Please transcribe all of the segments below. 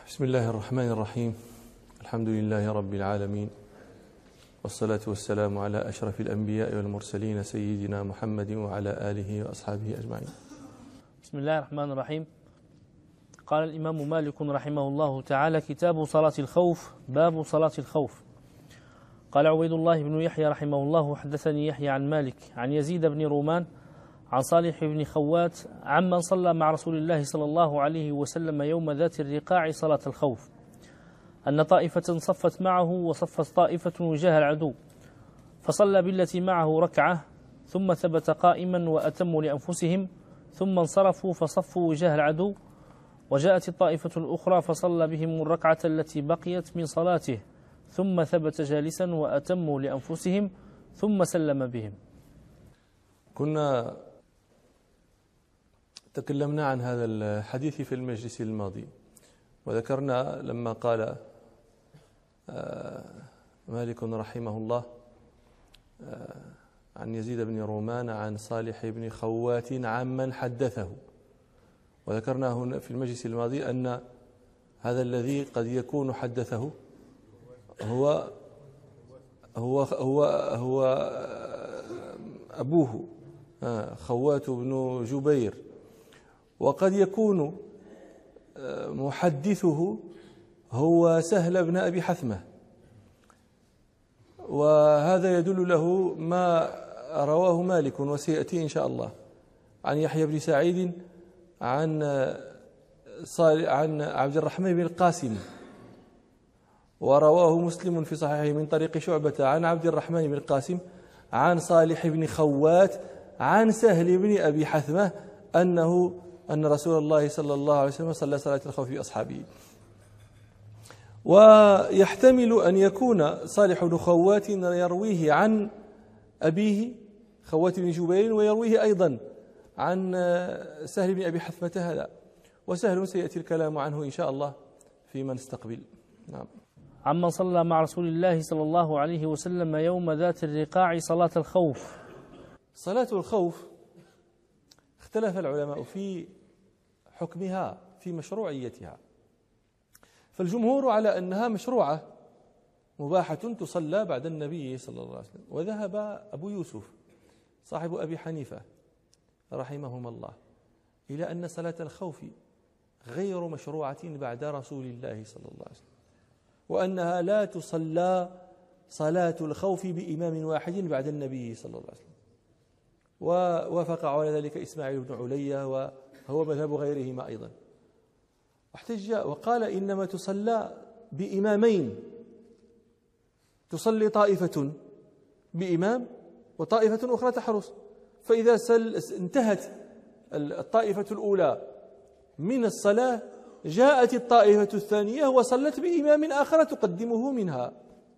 بسم الله الرحمن الرحيم. الحمد لله رب العالمين، والصلاة والسلام على أشرف الأنبياء والمرسلين سيدنا محمد وعلى آله وأصحابه أجمعين. بسم الله الرحمن الرحيم. قال الإمام مالك رحمه الله تعالى: كتاب صلاة الخوف. باب صلاة الخوف. قال عبيد الله بن يحيى رحمه الله: حدثني يحيى عن مالك عن يزيد بن رومان عن صالح بن خوات عمن صلى مع رسول الله صلى الله عليه وسلم يوم ذات الرقاع صلاة الخوف، أن طائفة صفت معه وصفت طائفة وجاه العدو، فصلى بالتي معه ركعة ثم ثبت قائما وأتموا لأنفسهم، ثم انصرفوا فصفوا وجاه العدو، وجاءت الطائفة الأخرى فصلى بهم الركعة التي بقيت من صلاته، ثم ثبت جالسا وأتموا لأنفسهم، ثم سلم بهم. كنا تكلمنا عن هذا الحديث في المجلس الماضي، وذكرنا لما قال مالك رحمه الله عن يزيد بن رومان عن صالح بن خوات عمن حدثه، وذكرنا هنا في المجلس الماضي أن هذا الذي قد يكون حدثه هو أبوه خوات بن جبير، وقد يكون محدثه هو سهل بن أبي حثمة، وهذا يدل له ما رواه مالك وسيأتي إن شاء الله عن يحيى بن سعيد عن عبد الرحمن بن القاسم، ورواه مسلم في صحيحه من طريق شعبة عن عبد الرحمن بن القاسم عن صالح بن خوات عن سهل بن أبي حثمة أن رسول الله صلى الله عليه وسلم صلى صلاة الخوف بأصحابه. ويحتمل أن يكون صالح بن خوات يرويه عن أبيه خوات بن جبير، ويرويه أيضا عن سهل بن أبي حثمة هذا، وسهل سيأتي الكلام عنه إن شاء الله فيما نستقبل. نعم. عمن صلى مع رسول الله صلى الله عليه وسلم يوم ذات الرقاع صلاة الخوف. صلاة الخوف اختلف العلماء في حكمها، في مشروعيتها، فالجمهور على أنها مشروعة مباحة تصلى بعد النبي صلى الله عليه وسلم، وذهب أبو يوسف صاحب أبي حنيفة رحمهما الله إلى أن صلاة الخوف غير مشروعة بعد رسول الله صلى الله عليه وسلم، وأنها لا تصلى صلاة الخوف بإمام واحد بعد النبي صلى الله عليه وسلم. ووافق على ذلك إسماعيل بن علية، وهو مذهب غيرهما أيضا، واحتج وقال إنما تصلى بإمامين، تصلي طائفة بإمام وطائفة أخرى تحرس، فإذا انتهت الطائفة الأولى من الصلاة جاءت الطائفة الثانية وصلت بإمام آخر تقدمه منها.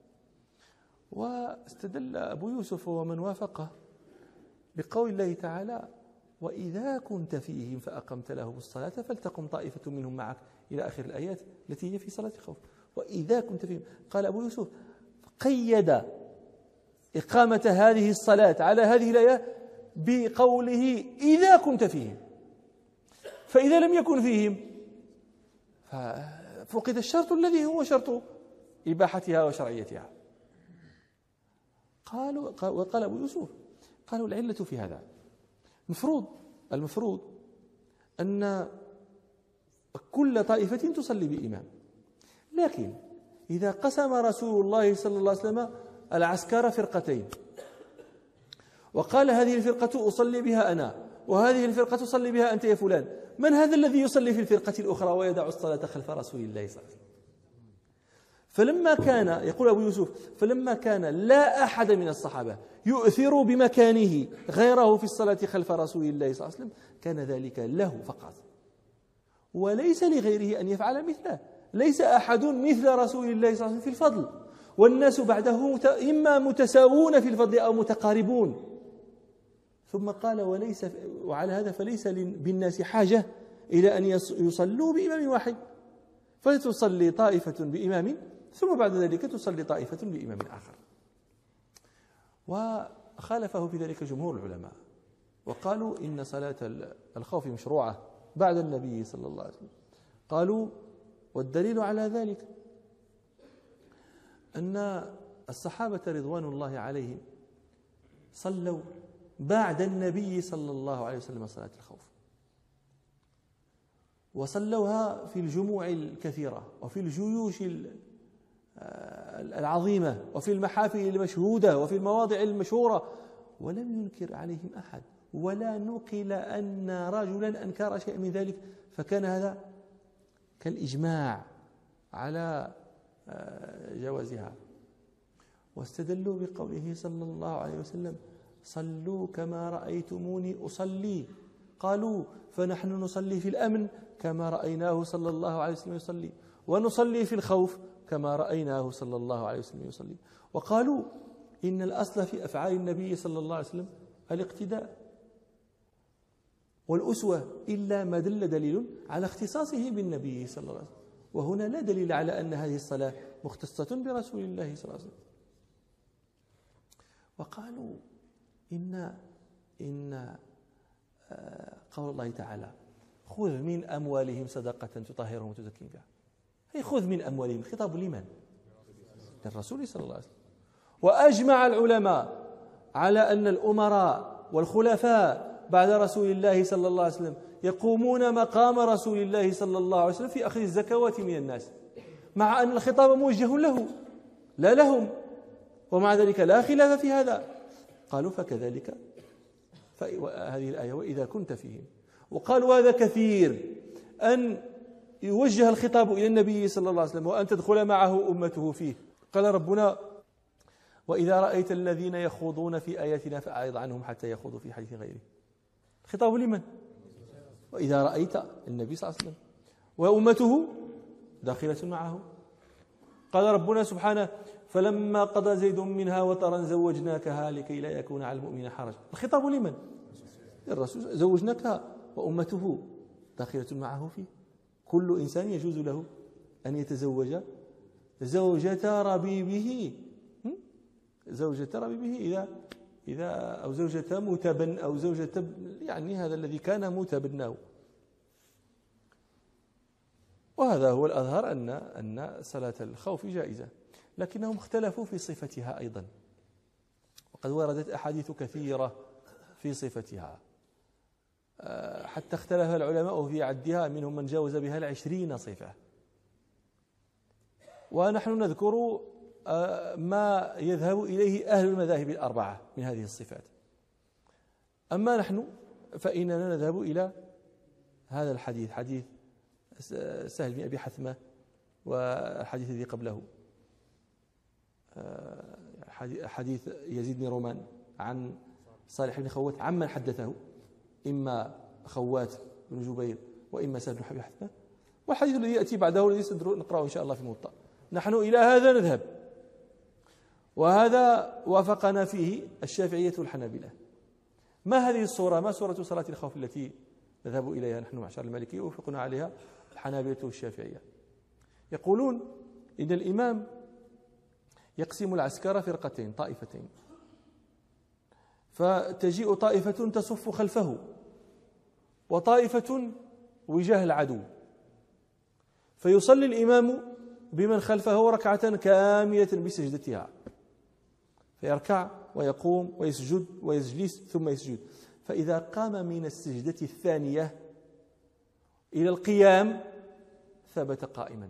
واستدل أبو يوسف ومن وافقه بقول الله تعالى: وإذا كنت فيهم فأقمت لهم الصلاة فلتقم طائفة منهم معك، إلى آخر الآيات التي هي في صلاة الخوف. وإذا كنت فيهم، قال أبو يوسف قيد إقامة هذه الصلاة على هذه الآية بقوله إذا كنت فيهم، فإذا لم يكن فيهم ففقد الشرط الذي هو شرط إباحتها وشرعيتها. وقال أبو يوسف قالوا العلة في هذا، المفروض أن كل طائفة تصلي بإمام، لكن إذا قسم رسول الله صلى الله عليه وسلم العسكر فرقتين وقال هذه الفرقة أصلي بها أنا وهذه الفرقة تصلي بها أنت يا فلان، من هذا الذي يصلي في الفرقة الأخرى ويدع الصلاة خلف رسول الله صلى الله عليه وسلم؟ فلما كان، يقول أبو يوسف، فلما كان لا أحد من الصحابة يؤثر بمكانه غيره في الصلاة خلف رسول الله صلى الله عليه وسلم، كان ذلك له فقط وليس لغيره أن يفعل مثله. ليس أحد مثل رسول الله صلى الله عليه وسلم في الفضل، والناس بعده إما متساوون في الفضل أو متقاربون. ثم قال: وعلى هذا فليس بالناس حاجة إلى أن يصلوا بإمام واحد، فتصلي طائفة بإمام ثم بعد ذلك تصلي طائفة بإمام آخر. وخالفه في ذلك جمهور العلماء، وقالوا إن صلاة الخوف مشروعة بعد النبي صلى الله عليه وسلم. قالوا والدليل على ذلك أن الصحابة رضوان الله عليهم صلوا بعد النبي صلى الله عليه وسلم صلاة الخوف، وصلوها في الجموع الكثيرة وفي الجيوش العظيمة وفي المحافل المشهودة وفي المواضع المشهورة، ولم ينكر عليهم أحد، ولا نقل أن رجلا أنكر شيء من ذلك، فكان هذا كالإجماع على جوازها. واستدلوا بقوله صلى الله عليه وسلم: صلوا كما رأيتموني أصلي. قالوا: فنحن نصلي في الأمن كما رأيناه صلى الله عليه وسلم يصلي، ونصلي في الخوف كما رأيناه صلى الله عليه وسلم يصلي. وقالوا: إن الأصل في أفعال النبي صلى الله عليه وسلم الاقتداء والأسوة، إلا ما دل دليل على اختصاصه بالنبي صلى الله عليه وسلم، وهنا لا دليل على أن هذه الصلاة مختصة برسول الله صلى الله عليه وسلم. وقالوا إن قول الله تعالى: خذ من أموالهم صدقة تطهرهم وتزكيهم بها، أي خذ من أموالهم، الخطاب لمن؟ للرسول صلى الله عليه وسلم. وأجمع العلماء على أن الأمراء والخلفاء بعد رسول الله صلى الله عليه وسلم يقومون مقام رسول الله صلى الله عليه وسلم في أخذ الزكوات من الناس، مع أن الخطاب موجه له لا لهم، ومع ذلك لا خلاف في هذا. قالوا: فكذلك هذه الآية: وإذا كنت فيهم. وقالوا: هذا كثير أن يوجه الخطاب إلى النبي صلى الله عليه وسلم وأن تدخل معه أمته فيه. قال ربنا: وإذا رأيت الذين يخوضون في آياتنا فأعرض عنهم حتى يخوضوا في حديث غيره. الخطاب لمن؟ وإذا رأيت النبي صلى الله عليه وسلم وأمته داخلة معه. قال ربنا سبحانه: فلما قضى زيد منها وطرا زوجناكها لكي لا يكون على المؤمن حرج. الخطاب لمن؟ الرسول، زوجناكها، وأمته داخلة معه فيه. كل إنسان يجوز له أن يتزوج زوجة ربيبه، إذا أو زوجة متبن أو زوجة، يعني هذا الذي كان متبناه. وهذا هو الأظهر أن صلاة الخوف جائزة، لكنهم اختلفوا في صفتها أيضا، وقد وردت أحاديث كثيرة في صفتها، حتى اختلف العلماء في عدها، منهم من جاوز بها 20 صفة. ونحن نذكر ما يذهب إليه أهل المذاهب الأربعة من هذه الصفات. أما نحن فإننا نذهب إلى هذا الحديث، حديث سهل بن أبي حثمة، والحديث الذي قبله حديث يزيد بن رومان عن صالح بن خوات عمن حدثه، إما خوات بن جبير وإما سهل بن أبي حثمة، والحديث الذي يأتي بعده الذي سنقرأه إن شاء الله في الموطأ. نحن إلى هذا نذهب، وهذا وافقنا فيه الشافعية والحنابلة. ما هذه الصورة؟ ما صورة صلاة الخوف التي نذهب إليها نحن معشر المالكية ووافقنا عليها الحنابلة والشافعية؟ يقولون إن الإمام يقسم العسكر فرقتين، طائفتين، فتجيء طائفة تصف خلفه وطائفة وجاه العدو، فيصلي الإمام بمن خلفه ركعة كاملة بسجدتها، فيركع ويقوم ويسجد ويجلس ثم يسجد، فإذا قام من السجدة الثانية إلى القيام ثبت قائما،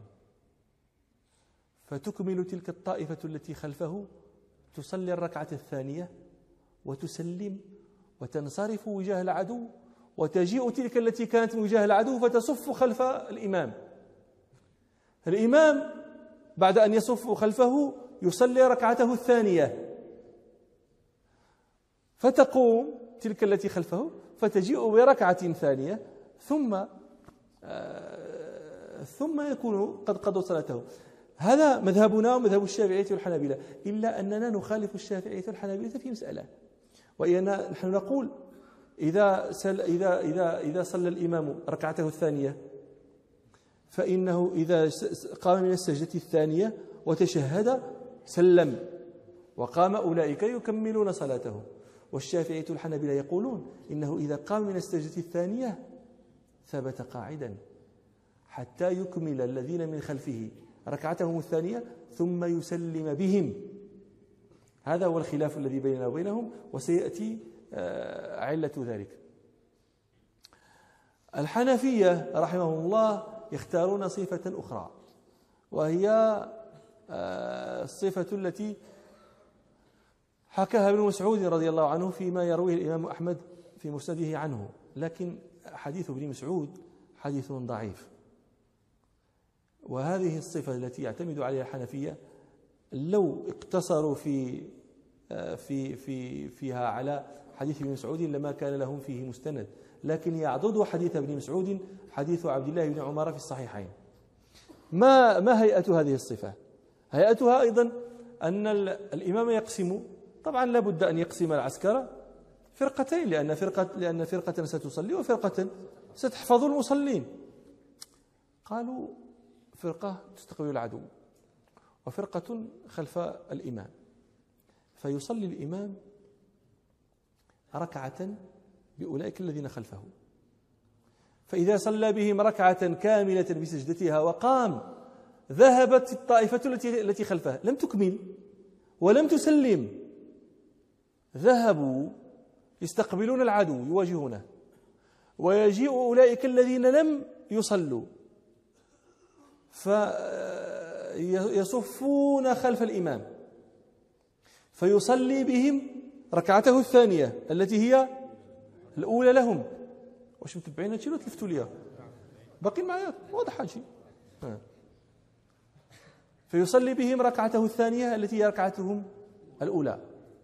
فتكمل تلك الطائفة التي خلفه تصلي الركعة الثانية وتسلم وتنصرف وجاه العدو، وتجيء تلك التي كانت من وجاه العدو فتصف خلف الإمام. الإمام بعد أن يصف خلفه يصلي ركعته الثانية، فتقوم تلك التي خلفه فتجيء بركعة ثانية، ثم يكون قد قضوا صلاته. هذا مذهبنا ومذهب الشافعية والحنابلة، إلا أننا نخالف الشافعية والحنابلة في مسألة، وهي نحن نقول إذا صلى الإمام ركعته الثانية فإنه إذا قام من السجدة الثانية وتشهد سلم، وقام أولئك يكملون صلاته. والشافعية والحنابلة يقولون إنه إذا قام من السجدة الثانية ثبت قاعدا حتى يكمل الذين من خلفه ركعتهم الثانية ثم يسلم بهم. هذا هو الخلاف الذي بيننا وبينهم، وسيأتي علة ذلك. الحنفية رحمهم الله يختارون صفة أخرى، وهي الصفة التي حكاها ابن مسعود رضي الله عنه فيما يرويه الإمام أحمد في مسنده عنه، لكن حديث ابن مسعود حديث ضعيف. وهذه الصفة التي يعتمد عليها الحنفية لو اقتصروا فيها على حديث ابن مسعود لما كان لهم فيه مستند، لكن يعضد حديث ابن مسعود حديث عبد الله بن عمر في الصحيحين. ما هيئة هذه الصفة؟ هيئتها أيضا أن الإمام يقسم، طبعا لا بد أن يقسم العسكر فرقتين، لأن فرقة ستصلي وفرقة ستحفظ المصلين. قالوا فرقة تستقبل العدو وفرقة خلف الإمام، فيصلي الإمام ركعة بأولئك الذين خلفه، فإذا صلى بهم ركعة كاملة بسجدتها وقام، ذهبت الطائفة التي خلفها لم تكمل ولم تسلم، ذهبوا يستقبلون العدو يواجهونه، ويجيء أولئك الذين لم يصلوا فيصفون خلف الإمام فيصلي بهم ركعته الثانية التي هي الأولى لهم. واش متبعين هادشي ولا تلفتوا ليا؟ باقي معايا؟ واضح هادشي. فيصلي بهم ركعته الثانية التي هي ركعتهم الأولى،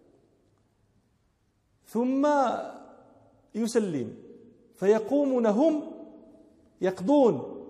ثم يسلم، فيقومون هم يقضون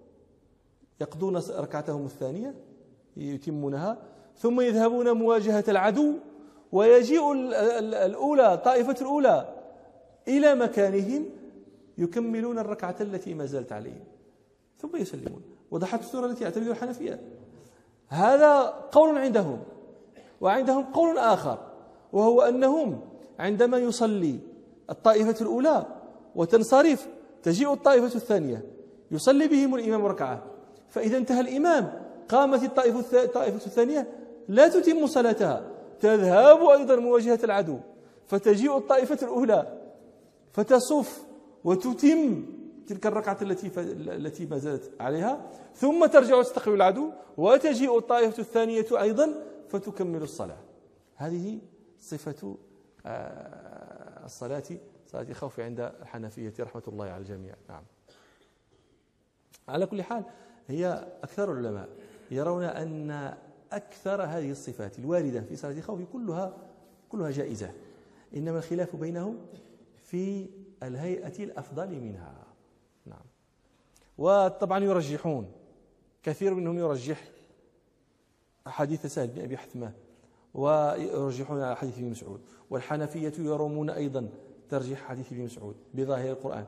ركعتهم الثانية يتمونها، ثم يذهبون مواجهة العدو، ويجيء الأولى طائفة الأولى إلى مكانهم يكملون الركعة التي ما زالت عليهم ثم يسلمون. وضحت الصورة التي يعتمدها الحنفية. هذا قول عندهم، وعندهم قول آخر، وهو أنهم عندما يصلي الطائفة الأولى وتنصرف تجيء الطائفة الثانية يصلي بهم الإمام ركعة، فإذا انتهى الإمام قامت الطائفة الثانية لا تتم صلاتها، تذهب أيضا مواجهة العدو، فتجيء الطائفة الأولى فتصف وتتم تلك الركعة التي ما زالت عليها، ثم ترجع تستقبل العدو، وتجيء الطائفة الثانية أيضا فتكمل الصلاة. هذه صفة الصلاة، صلاة الخوف عند الحنفية رحمة الله على الجميع. نعم. على كل حال هي أكثر العلماء يرون أن أكثر هذه الصفات الواردة في صلاة الخوف كلها جائزة، إنما الخلاف بينهم في الهيئة الأفضل منها. نعم. وطبعا يرجحون، كثير منهم يرجح حديث سهل بن أبي حثمة ويرجحون على حديث ابن مسعود، والحنفية يرمون أيضا ترجيح حديث ابن مسعود بظاهر القرآن.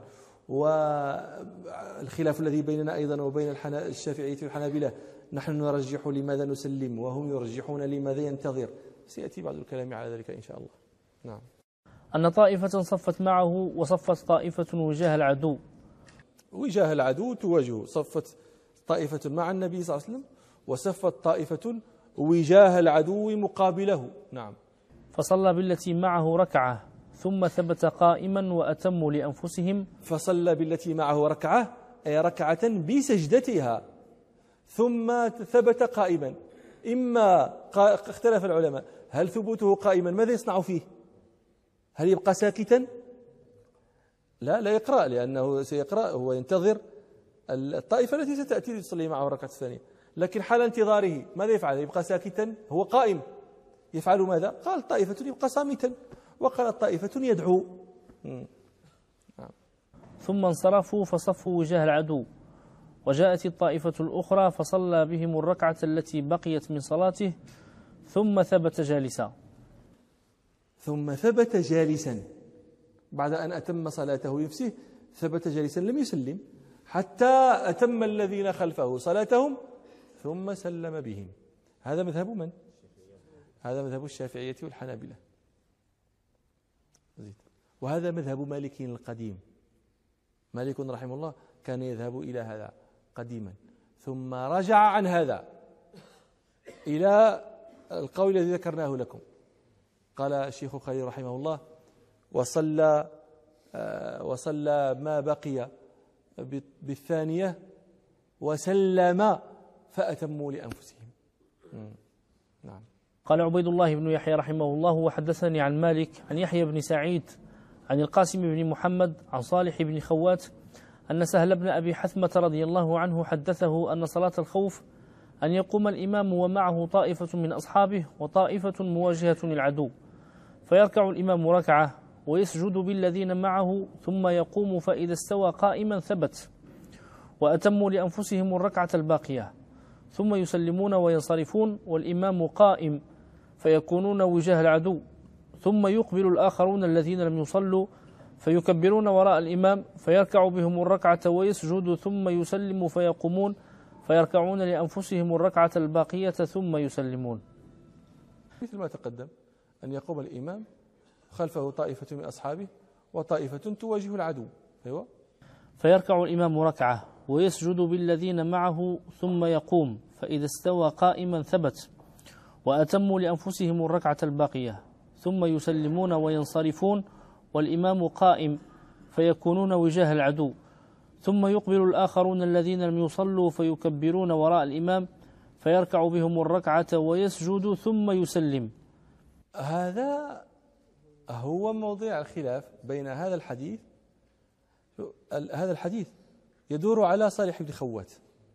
والخلاف الذي بيننا أيضا وبين الشافعية والحنابلة، نحن نرجح لماذا نسلم وهم يرجحون لماذا ينتظر. سيأتي بعض الكلام على ذلك إن شاء الله. نعم. أن طائفة صفت معه وصفت طائفة وجاه العدو. وجاه العدو تواجهه، صفت طائفة مع النبي صلى الله عليه وسلم وصفت طائفة وجاه العدو مقابله. نعم. فصلى بالتي معه ركعة ثم ثبت قائما وأتموا لأنفسهم. فصلى بالتي معه ركعة أي ركعة بسجدتها ثم ثبت قائما. إما اختلف العلماء هل ثبوته قائما ماذا يصنع فيه؟ هل يبقى ساكتا؟ لا يقرأ، لأنه سيقرأ، هو ينتظر الطائفة التي ستأتي تصلي معه الركعة الثانية، لكن حال انتظاره ماذا يفعل؟ يبقى ساكتا؟ هو قائم، يفعل ماذا؟ قال طائفة يبقى صامتا، وقال طائفة يدعو. ثم انصرفوا فصفوا وجاه العدو، وجاءت الطائفة الأخرى فصلى بهم الركعة التي بقيت من صلاته ثم ثبت جالسا. ثم ثبت جالسا بعد أن أتم صلاته نفسه، ثبت جالسا لم يسلم حتى أتم الذين خلفه صلاتهم ثم سلم بهم. هذا مذهب من؟ هذا مذهب الشافعية والحنابلة، وهذا مذهب مالك القديم. مالك رحمه الله كان يذهب إلى هذا، قديما، ثم رجع عن هذا إلى القول الذي ذكرناه لكم. قال الشيخ خليل رحمه الله: وصلى ما بقي بالثانية وسلم فأتموا لأنفسهم. نعم. قال عبيد الله بن يحيى رحمه الله: وحدثني عن مالك عن يحيى بن سعيد عن القاسم بن محمد عن صالح بن خوات أن سهل بن أبي حثمة رضي الله عنه حدثه أن صلاة الخوف أن يقوم الإمام ومعه طائفة من أصحابه وطائفة مواجهة العدو، فيركع الإمام ركعة ويسجد بالذين معه ثم يقوم، فإذا استوى قائما ثبت، وأتموا لأنفسهم الركعة الباقية، ثم يسلمون وينصرفون والإمام قائم فيكونون وجاه العدو، ثم يقبل الآخرون الذين لم يصلوا فيكبرون وراء الإمام فيركع بهم الركعة ويسجد ثم يسلم فيقومون فيركعون لأنفسهم الركعة الباقية ثم يسلمون. مثل ما تقدم أن يقوم الإمام خلفه طائفة من أصحابه وطائفة تواجه العدو. أيوة. فيركع الإمام ركعة ويسجد بالذين معه ثم يقوم، فإذا استوى قائما ثبت، وأتموا لأنفسهم الركعة الباقية، ثم يسلمون وينصرفون والإمام قائم فيكونون وجاه العدو، ثم يقبل الآخرون الذين لم يصلوا فيكبرون وراء الإمام فيركع بهم الركعة ويسجد ثم يسلم. هذا هو موضوع الخلاف بين هذا الحديث. هذا الحديث يدور على صالح بن خوات.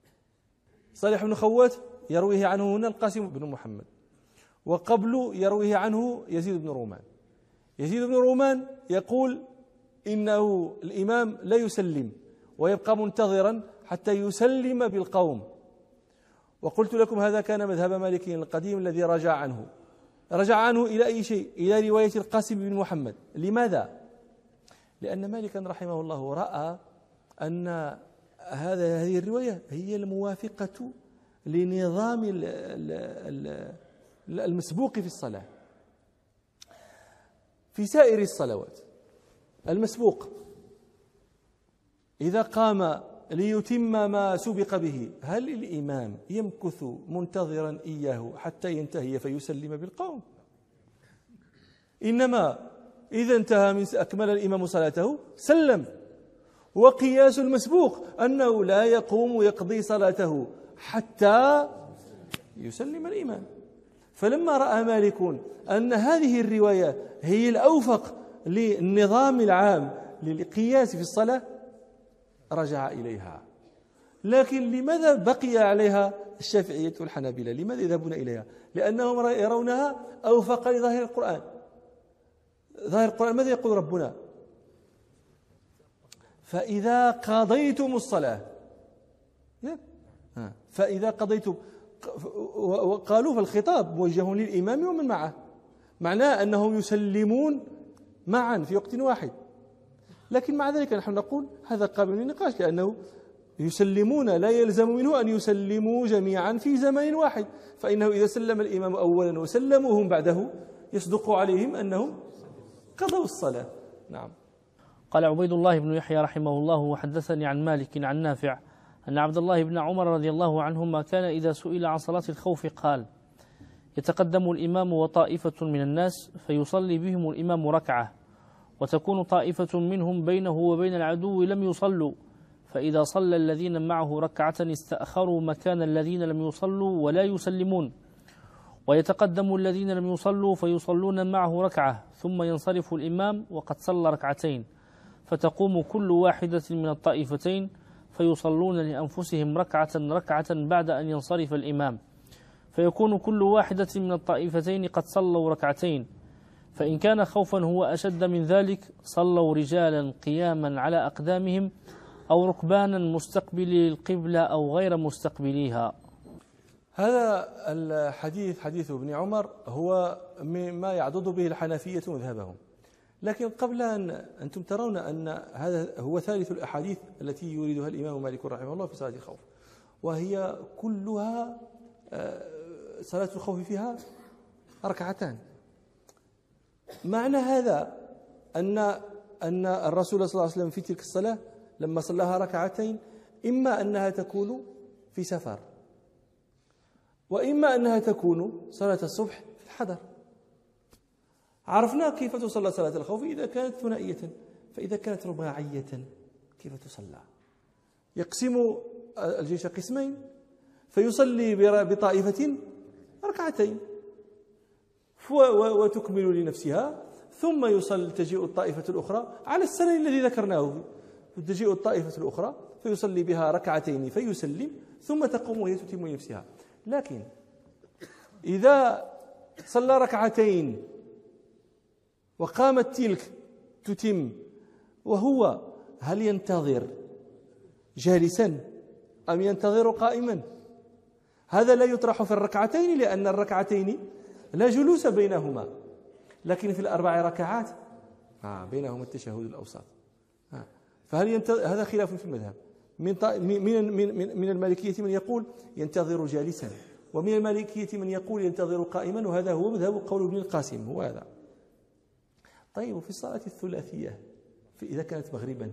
صالح بن خوات يرويه عنه هنا القاسم بن محمد، وقبل يرويه عنه يزيد بن رومان. يزيد بن رومان يقول إنه الإمام لا يسلم ويبقى منتظرا حتى يسلم بالقوم. وقلت لكم هذا كان مذهب مالك القديم الذي رجع عنه إلى أي شيء؟ إلى رواية القاسم بن محمد. لماذا؟ لأن مالكا رحمه الله رأى أن هذه الرواية هي الموافقة لنظام المسبوق في الصلاة. في سائر الصلوات المسبوق إذا قام ليتم ما سبق به، هل الإمام يمكث منتظرا إياه حتى ينتهي فيسلم بالقوم؟ إنما إذا انتهى من أكمل الإمام صلاته سلم. وقياس المسبوق أنه لا يقوم يقضي صلاته حتى يسلم الإمام. فلما رأى مالك أن هذه الرواية هي الأوفق للنظام العام للقياس في الصلاة رجع إليها. لكن لماذا بقي عليها الشافعية والحنابلة؟ لماذا يذهبون إليها؟ لأنهم يرونها أوفق لظاهر القرآن. ظاهر القرآن ماذا يقول ربنا؟ فإذا قضيتم الصلاة، فإذا قضيتم، وقالوا فالخطاب موجه للإمام ومن معه، معناه أنهم يسلمون معا في وقت واحد. لكن مع ذلك نحن نقول هذا قابل للنقاش، لأنه يسلمون لا يلزم منه أن يسلموا جميعا في زمن واحد، فإنه إذا سلم الإمام أولا وسلموهم بعده يصدق عليهم أنهم قضوا الصلاة. نعم. قال عبيد الله بن يحيى رحمه الله: وحدثني عن مالك عن نافع أن عبد الله بن عمر رضي الله عنهما كان إذا سئل عن صلاة الخوف قال: يتقدم الإمام وطائفة من الناس فيصلي بهم الإمام ركعة، وتكون طائفة منهم بينه وبين العدو لم يصلوا، فإذا صلى الذين معه ركعة استأخروا مكان الذين لم يصلوا ولا يسلمون، ويتقدم الذين لم يصلوا فيصلون معه ركعة، ثم ينصرف الإمام وقد صلى ركعتين، فتقوم كل واحدة من الطائفتين فيصلون لأنفسهم ركعة بعد أن ينصرف الإمام، فيكون كل واحدة من الطائفتين قد صلوا ركعتين. فإن كان خوفا هو أشد من ذلك صلوا رجالا قياما على أقدامهم أو ركبانا مستقبلي القبلة أو غير مستقبليها. هذا الحديث حديث ابن عمر هو مما يعضد به الحنفية مذهبهم. لكن قبل أن أنتم ترون أن هذا هو ثالث الأحاديث التي يريدها الإمام مالك رحمه الله في صلاة الخوف، وهي كلها صلاة الخوف فيها ركعتان. معنى هذا أن الرسول صلى الله عليه وسلم في تلك الصلاة لما صلاها ركعتين إما أنها تكون في سفر، وإما أنها تكون صلاة الصبح في الحضر. عرفنا كيف تصلى صلاة الخوف إذا كانت ثنائية، فإذا كانت رباعية كيف تصلى؟ يقسم الجيش قسمين فيصلي بطائفة ركعتين وتكمل لنفسها، ثم تجيء الطائفة الأخرى على السنن الذي ذكرناه، تجيء الطائفة الأخرى فيصلي بها ركعتين فيسلم، ثم تقوم وهي تتم لنفسها. لكن إذا صلى ركعتين وقامت تلك تتم، وهو هل ينتظر جالسا أم ينتظر قائما؟ هذا لا يطرح في الركعتين، لأن الركعتين لا جلوس بينهما، لكن في الأربع ركعات بينهما التشهد الأوسط. فهل هذا خلاف في المذهب. من المالكية من يقول ينتظر جالسا، ومن المالكية من يقول ينتظر قائما، وهذا هو مذهب قول ابن القاسم، هو هذا. طيب، في الصلاة الثلاثية إذا كانت مغربا،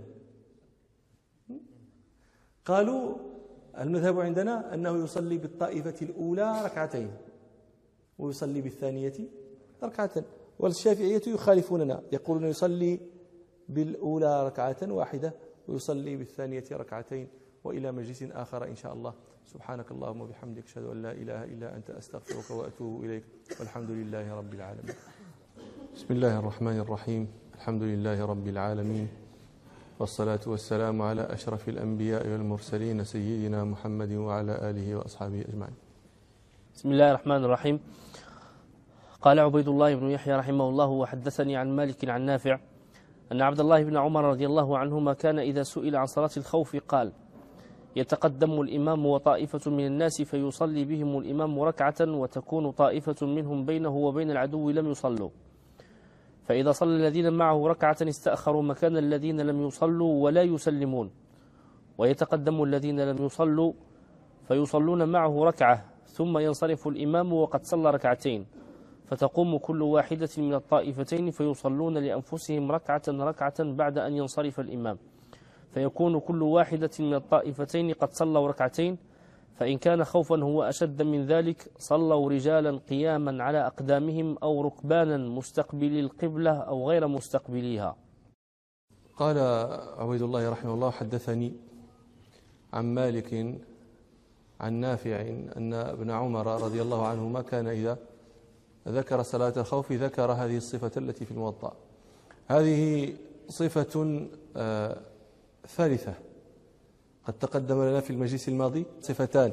قالوا المذهب عندنا أنه يصلي بالطائفة الأولى ركعتين ويصلي بالثانية ركعة، والشافعية يخالفوننا، يقولون يصلي بالأولى ركعة واحدة ويصلي بالثانية ركعتين. وإلى مجلس آخر إن شاء الله. سبحانك اللهم وبحمدك، أشهد أن لا إله إلا أنت، أستغفرك وأتوب إليك، والحمد لله رب العالمين. بسم الله الرحمن الرحيم. الحمد لله رب العالمين، والصلاة والسلام على أشرف الأنبياء والمرسلين سيدنا محمد وعلى آله وأصحابه أجمعين. بسم الله الرحمن الرحيم. قال عبيد الله بن يحيى رحمه الله: وحدثني عن مالك عن نافع أن عبد الله بن عمر رضي الله عنهما كان إذا سئل عن صلاة الخوف قال: يتقدم الإمام وطائفة من الناس فيصلي بهم الإمام ركعة، وتكون طائفة منهم بينه وبين العدو لم يصلوا، فإذا صلى الذين معه ركعة استأخروا مكان الذين لم يصلوا ولا يسلمون، ويتقدم الذين لم يصلوا فيصلون معه ركعة، ثم ينصرف الإمام وقد صلى ركعتين، فتقوم كل واحدة من الطائفتين فيصلون لأنفسهم ركعة بعد أن ينصرف الإمام، فيكون كل واحدة من الطائفتين قد صلوا ركعتين، فإن كان خوفا هو أشد من ذلك صلوا رجالا قياما على أقدامهم أو ركبانا مستقبلي القبلة أو غير مستقبليها. قال عبيد الله رحمه الله: حدثني عن مالك عن نافع أن ابن عمر رضي الله عنهما كان إذا ذكر صلاة الخوف ذكر هذه الصفة التي في الموطأ. هذه صفة ثالثة قد تقدم لنا في المجلس الماضي، صفتان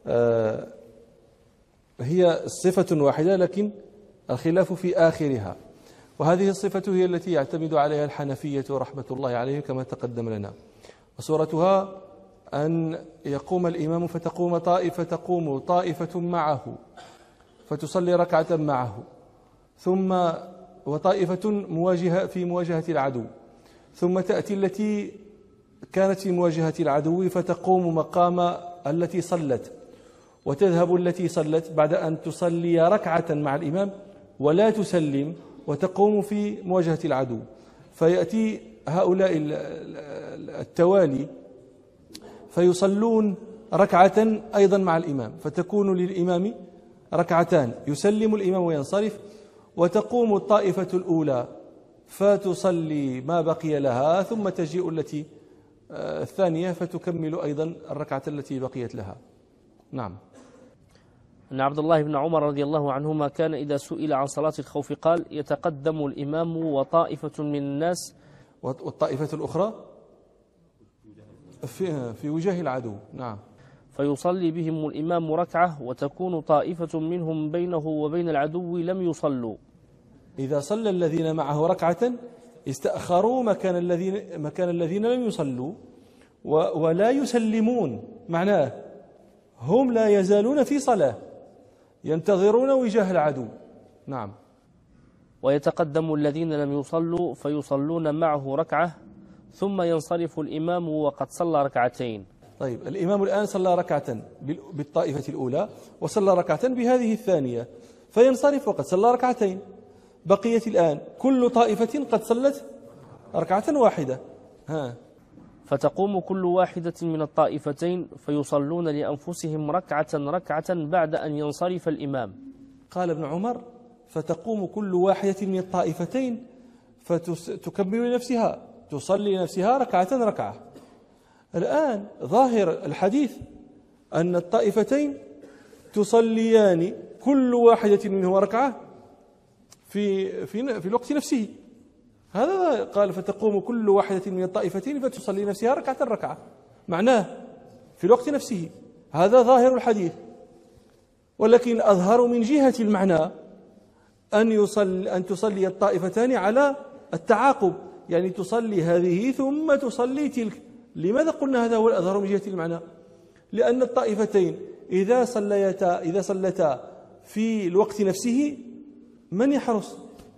هي صفة واحدة لكن الخلاف في آخرها، وهذه الصفة هي التي يعتمد عليها الحنفية رحمة الله عليهم كما تقدم لنا. وصورتها أن يقوم الإمام فتقوم طائفة معه فتصلي ركعة معه، ثم وطائفة مواجهة في مواجهة العدو، ثم تأتي التي كانت في مواجهة العدو فتقوم مقام التي صلت، وتذهب التي صلت بعد أن تصلي ركعة مع الإمام ولا تسلم وتقوم في مواجهة العدو، فيأتي هؤلاء التوالي فيصلون ركعة أيضا مع الإمام، فتكون للإمام ركعتان، يسلم الإمام وينصرف، وتقوم الطائفة الأولى فتصلي ما بقي لها، ثم تجيء التي الثانية فتكمل أيضا الركعة التي بقيت لها. نعم. أن عبد الله بن عمر رضي الله عنهما كان إذا سئل عن صلاة الخوف قال: يتقدم الإمام وطائفة من الناس، والطائفة الأخرى في وجاه العدو. نعم. فيصلي بهم الإمام ركعة، وتكون طائفة منهم بينه وبين العدو لم يصلوا. إذا صلى الذين معه ركعة استأخروا مكان الذين لم يصلوا ولا يسلمون، معناه هم لا يزالون في صلاة ينتظرون وجاه العدو. نعم. ويتقدم الذين لم يصلوا فيصلون معه ركعة، ثم ينصرف الإمام وقد صلى ركعتين. طيب، الإمام الآن صلى ركعة بالطائفة الأولى وصلى ركعة بهذه الثانية، فينصرف وقد صلى ركعتين، بقيت الآن كل طائفة قد صلت ركعة واحدة. فتقوم كل واحدة من الطائفتين فيصلون لأنفسهم ركعة بعد أن ينصرف الإمام. قال ابن عمر: فتقوم كل واحدة من الطائفتين فتكبر لنفسها، تصلي لنفسها ركعة. الآن ظاهر الحديث أن الطائفتين تصليان كل واحدة منهما ركعة في الوقت نفسه. هذا قال: فتقوم كل واحدة من الطائفتين فتصلي نفسها ركعة، معناه في الوقت نفسه. هذا ظاهر الحديث، ولكن أظهر من جهة المعنى أن تصلي الطائفتان على التعاقب، يعني تصلي هذه ثم تصلي تلك. لماذا قلنا هذا هو الأظهر من جهة المعنى؟ لأن الطائفتين إذا صلتا في الوقت نفسه من يحرص؟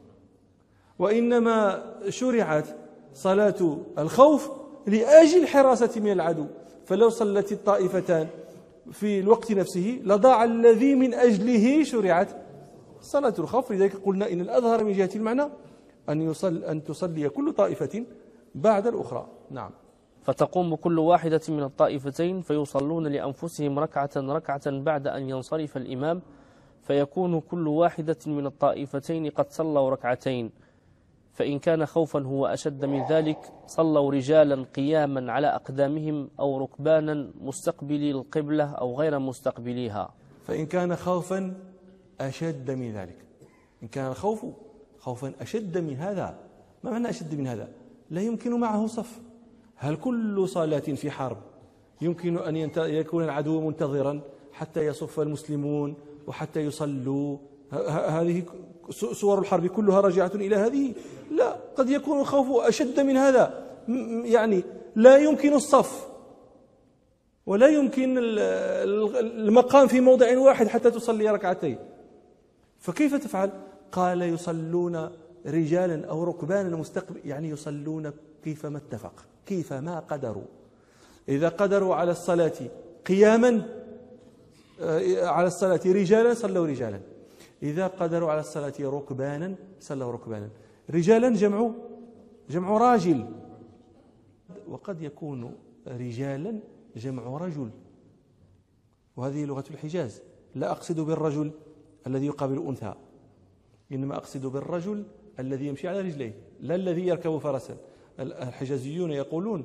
وإنما شرعت صلاة الخوف لأجل الحراسة من العدو، فلو صلت الطائفتان في الوقت نفسه لضاع الذي من أجله شرعت صلاة الخوف. لذلك قلنا إن الأظهر من جهة المعنى أن تصلي كل طائفة بعد الأخرى. نعم. فتقوم كل واحدة من الطائفتين فيصلون لأنفسهم ركعة بعد أن ينصرف الإمام، فيكون كل واحدة من الطائفتين قد صلوا ركعتين. فإن كان خوفا هو أشد من ذلك صلوا رجالا قياما على أقدامهم أو ركبانا مستقبلي القبلة أو غير مستقبليها. فإن كان خوفا أشد من ذلك، إن كان الخوف خوفا أشد من هذا. ما معنى أشد من هذا؟ لا يمكن معه صف. هل كل صلاة في حرب يمكن أن يكون العدو منتظرا حتى يصف المسلمون وحتى يصلوا؟ هذه صور الحرب كلها راجعة إلى هذه؟ لا، قد يكون الخوف أشد من هذا، يعني لا يمكن الصف ولا يمكن المقام في موضع واحد حتى تصلي ركعتين. فكيف تفعل؟ قال: يصلون رجالا أو ركبانا مستقبل، يعني يصلون كيفما اتفق، كيفما قدروا. إذا قدروا على الصلاة قياما على الصلاة رجالا صلوا رجالا، إذا قدروا على الصلاة ركبانا صلوا ركبانا. رجالا جمع راجل، وقد يكون رجالا جمع رجل، وهذه لغة الحجاز. لا أقصد بالرجل الذي يقابل أنثى، إنما أقصد بالرجل الذي يمشي على رجليه، لا الذي يركب فرسا. الحجازيون يقولون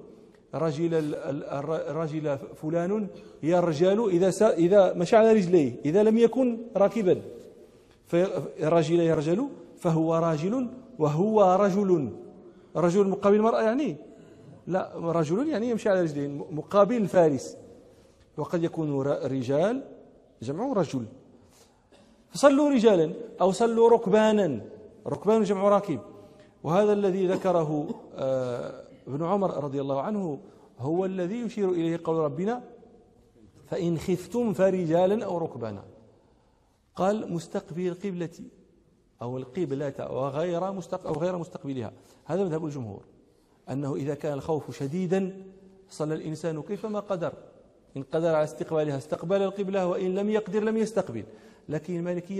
رجل فلان يرجل إذا مشى على رجليه، إذا لم يكن راكبا. فرجل يرجل فهو راجل وهو رجل. رجل مقابل المرأة يعني؟ لا، رجل يعني يمشي على رجلين مقابل الفارس. وقد يكون رجال جمع رجل. فصلوا رجالا أو صلوا ركبانا، ركبان جمع راكب. وهذا الذي ذكره ابن عمر رضي الله عنه هو الذي يشير إليه قول ربنا: فإن خفتم فرجالا أو ركبانا. قال: مستقبل القبلة أو القبلة أو غير مستقبلها. هذا مذهب الجمهور، أنه إذا كان الخوف شديدا صلى الإنسان كيفما قدر. إن قدر على استقبالها استقبل القبلة، وإن لم يقدر لم يستقبل. لكن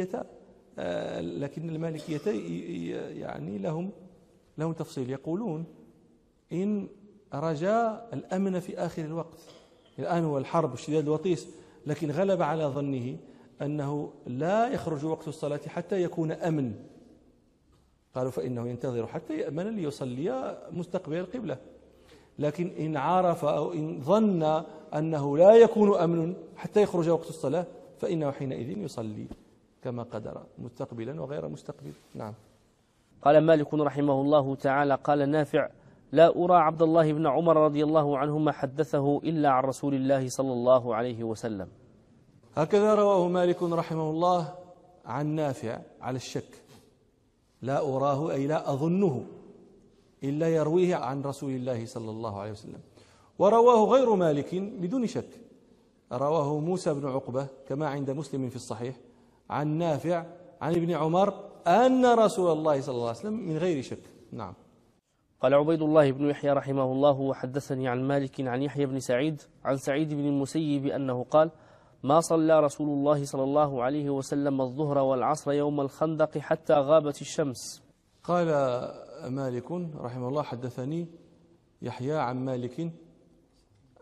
المالكية يعني لهم تفصيل. يقولون إن رجاء الأمن في آخر الوقت، الآن هو الحرب الشداد الوطيس، لكن غلب على ظنه أنه لا يخرج وقت الصلاة حتى يكون أمن، قالوا فإنه ينتظر حتى يأمن ليصلي مستقبل القبلة. لكن إن عرف أو إن ظن أنه لا يكون أمن حتى يخرج وقت الصلاة فإنه حينئذ يصلي كما قدر، مستقبلا وغير مستقبل. نعم. قال مالك رحمه الله تعالى: قال نافع: لا أرى عبد الله بن عمر رضي الله عنهما حدثه إلا عن رسول الله صلى الله عليه وسلم. هكذا رواه مالك رحمه الله عن نافع على الشك. لا أراه أي لا أظنه إلا يرويه عن رسول الله صلى الله عليه وسلم. ورواه غير مالك بدون شك، رواه موسى بن عقبة كما عند مسلم في الصحيح عن نافع عن ابن عمر أن رسول الله صلى الله عليه وسلم من غير شك. نعم. قال عبيد الله بن يحيى رحمه الله: وحدثني عن مالك عن يحيى بن سعيد عن سعيد بن المسيب أنه قال: ما صلى رسول الله صلى الله عليه وسلم الظهر والعصر يوم الخندق حتى غابت الشمس. قال مالك رحمه الله: حدثني يحيى عن مالك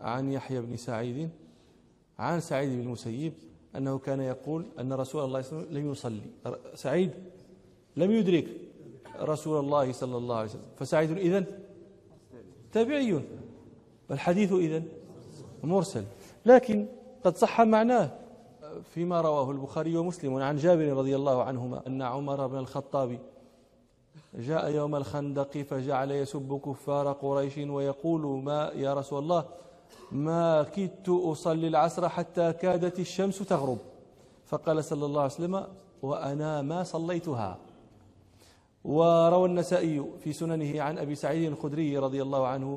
عن يحيى بن سعيد عن سعيد بن المسيب أنه كان يقول أن رسول الله صلى الله عليه وسلم لم يصلي. سعيد لم يدرك رسول الله صلى الله عليه وسلم، فسعيد إذن تابعي، والحديث إذن مرسل، لكن قد صح معناه فيما رواه البخاري ومسلم عن جابر رضي الله عنهما أن عمر بن الخطاب جاء يوم الخندق فجعل يسب كفار قريش ويقول: ما يا رسول الله ما كدت أصلي العصر حتى كادت الشمس تغرب، فقال صلى الله عليه وسلم: وأنا ما صليتها. وروى النسائي في سننه عن أبي سعيد الخدري رضي الله عنه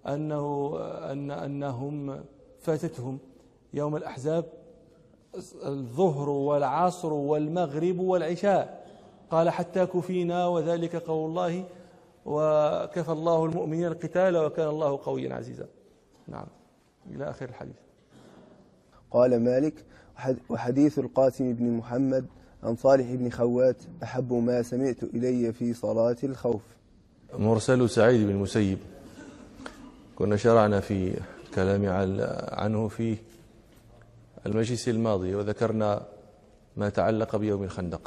أنهم فاتتهم يوم الأحزاب الظهر والعصر والمغرب والعشاء، قال: حتى كفينا، وذلك قول الله: وكفى الله المؤمنين القتال وكان الله قويا عزيزا. نعم، إلى آخر الحديث. قال مالك: وحديث القاسم بن محمد عن صالح بن خوات أحب ما سمعت إلي في صلاة الخوف. مرسل سعيد بن المسيب كنا شرعنا في كلام عنه في المجلس الماضي، وذكرنا ما تعلق بيوم الخندق.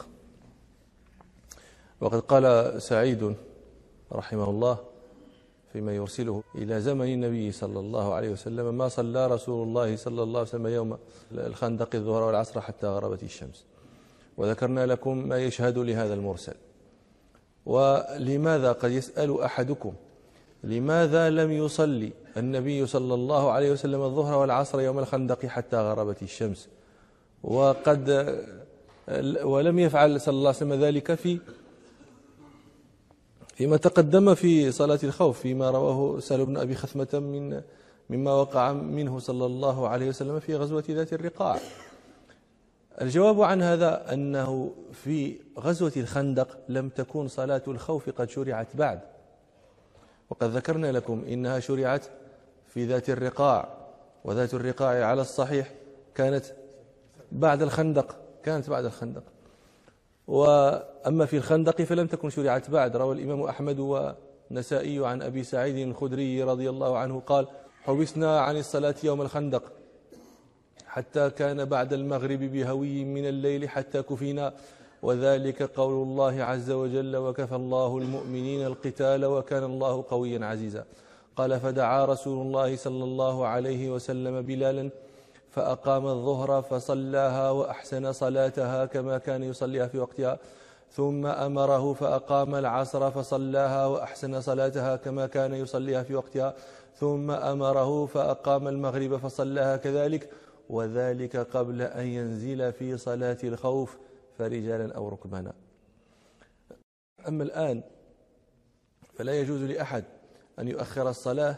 وقد قال سعيد رحمه الله فيما يرسله إلى زمن النبي صلى الله عليه وسلم: ما صلى رسول الله صلى الله عليه وسلم يوم الخندق الظهر والعصر حتى غربت الشمس. وذكرنا لكم ما يشهد لهذا المرسل. ولماذا قد يسأل أحدكم لماذا لم يصلي النبي صلى الله عليه وسلم الظهر والعصر يوم الخندق حتى غربت الشمس، ولم يفعل صلى الله عليه وسلم ذلك فيما تقدم في صلاة الخوف، فيما رواه سهل بن أبي خثمة مما وقع منه صلى الله عليه وسلم في غزوة ذات الرقاع. الجواب عن هذا أنه في غزوة الخندق لم تكن صلاة الخوف قد شرعت بعد، وقد ذكرنا لكم إنها شرعت في ذات الرقاع، وذات الرقاع على الصحيح كانت بعد الخندق، وأما في الخندق فلم تكن شرعت بعد. روى الإمام أحمد والنسائي عن أبي سعيد الخدري رضي الله عنه قال: حبسنا عن الصلاة يوم الخندق حتى كان بعد المغرب بهوي من الليل حتى كفينا، وذلك قول الله عز وجل: وكفى الله المؤمنين القتال وكان الله قويا عزيزا. قال: فدعا رسول الله صلى الله عليه وسلم بلالا فأقام الظهر فصلاها وأحسن صلاتها كما كان يصليها في وقتها، ثم أمره فأقام العصر فصلاها وأحسن صلاتها كما كان يصليها في وقتها، ثم أمره فأقام المغرب فصلاها كذلك، وذلك قبل أن ينزل في صلاة الخوف فرجالا أو ركبانا. أما الآن فلا يجوز لأحد أن يؤخر الصلاة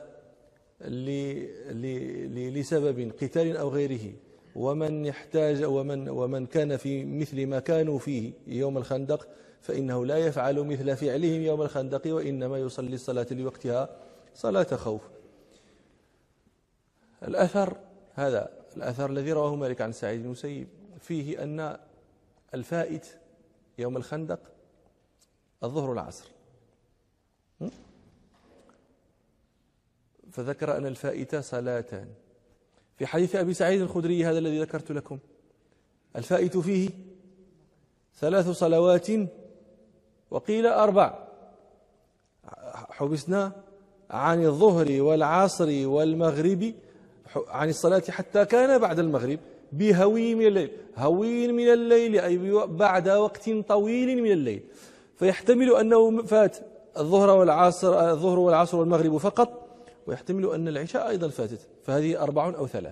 لسبب قتال أو غيره، ومن يحتاج ومن كان في مثل ما كانوا فيه يوم الخندق فإنه لا يفعل مثل فعلهم يوم الخندق، وإنما يصلي الصلاة لوقتها صلاة خوف. هذا الأثر الذي رواه مالك عن سعيد بن المسيب فيه أن الفائت يوم الخندق الظهر والعصر، فذكر أن الفائت صلاتان. في حديث أبي سعيد الخدري هذا الذي ذكرت لكم الفائت فيه 3 صلوات وقيل 4. حبسنا عن الظهر والعصر والمغرب عن الصلاة حتى كان بعد المغرب بهوي من الليل. هوي من الليل أي بعد وقت طويل من الليل، فيحتمل أنه فات الظهر والعصر والمغرب فقط، ويحتمل أن العشاء أيضا فاتت، فهذه 4 أو 3.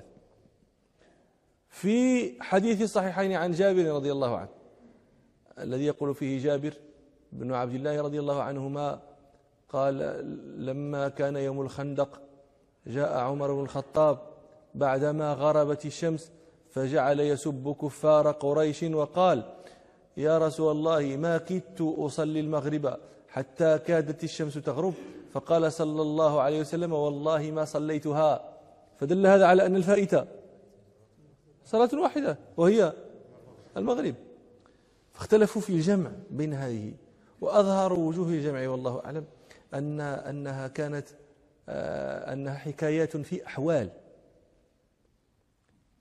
في حديث الصحيحين عن جابر رضي الله عنه الذي يقول فيه جابر بن عبد الله رضي الله عنهما قال: لما كان يوم الخندق جاء عمر بن الخطاب بعدما غربت الشمس فجعل يسب كفار قريش وقال: يا رسول الله ما كدت أصلي المغرب حتى كادت الشمس تغرب، فقال صلى الله عليه وسلم: والله ما صليتها. فدل هذا على أن الفائتة صلاة واحدة وهي المغرب. فاختلفوا في الجمع بين هذه، وأظهر وجوه الجمع والله أعلم أنها كانت أنها حكايات في أحوال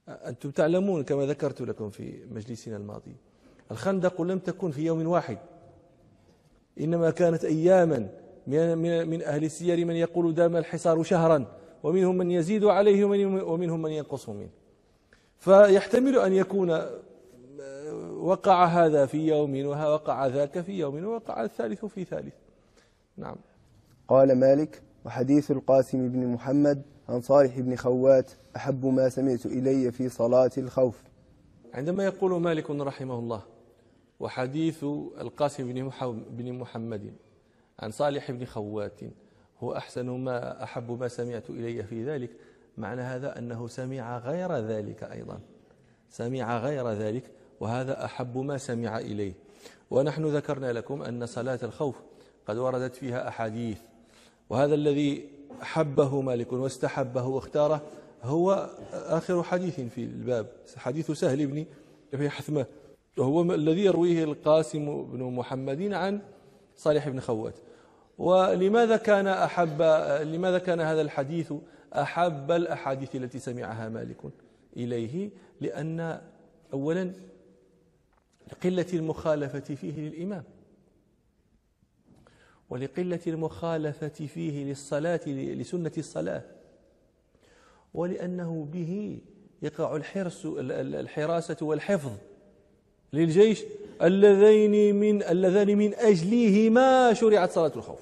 أنتم تعلمون كما ذكرت لكم في مجلسنا الماضي، الخندق لم تكن في يوم واحد، إنما كانت أياما. من أهل السير من يقول دام الحصار شهرا، ومنهم من يزيد عليه ومنهم من ينقص منه. فيحتمل أن يكون وقع هذا في يوم ووقع ذاك في يوم ووقع الثالث في ثالث. نعم. قال مالك: وحديث القاسم بن محمد عن صالح بن خوات أحب ما سمعت إلي في صلاة الخوف. عندما يقول مالك رحمه الله: وحديث القاسم بن محمد عن صالح بن خوات هو أحب ما سمعت إلي في ذلك، معنى هذا أنه سمع غير ذلك أيضا، سمع غير ذلك، وهذا أحب ما سمع إليه. ونحن ذكرنا لكم أن صلاة الخوف قد وردت فيها أحاديث، وهذا الذي حبه مالك واستحبه واختاره هو آخر حديث في الباب، حديث سهل بن أبي حثمة، وهو الذي يرويه القاسم بن محمد عن صالح بن خوات. ولماذا كان هذا الحديث أحب الأحاديث التي سمعها مالك إليه؟ لأن أولا لقلة المخالفة فيه للإمام، ولقلة المخالفة فيه للصلاة لسنة الصلاة، ولأنه به يقع الحراسة والحفظ للجيش اللذان من أجلهما شرعت صلاة الخوف.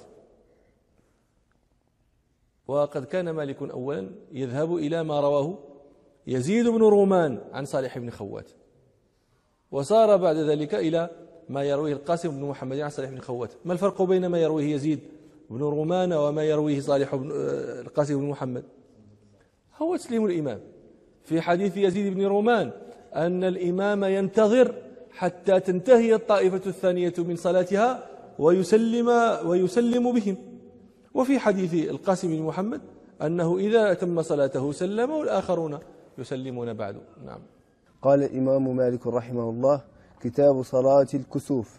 وقد كان مالك أولا يذهب إلى ما رواه يزيد بن رومان عن صالح بن خوات، وصار بعد ذلك إلى ما يرويه القاسم بن محمد عن صالح بن خوات. ما الفرق بين ما يرويه يزيد بن رومان وما يرويه القاسم بن محمد؟ هو تسليم الإمام. في حديث يزيد بن رومان أن الإمام ينتظر حتى تنتهي الطائفة الثانية من صلاتها ويسلم بهم. وفي حديث القاسم بن محمد أنه إذا تم صلاته سلم والآخرون يسلمون بعد. نعم. قال الإمام مالك رحمه الله: كتاب صلاة الكسوف.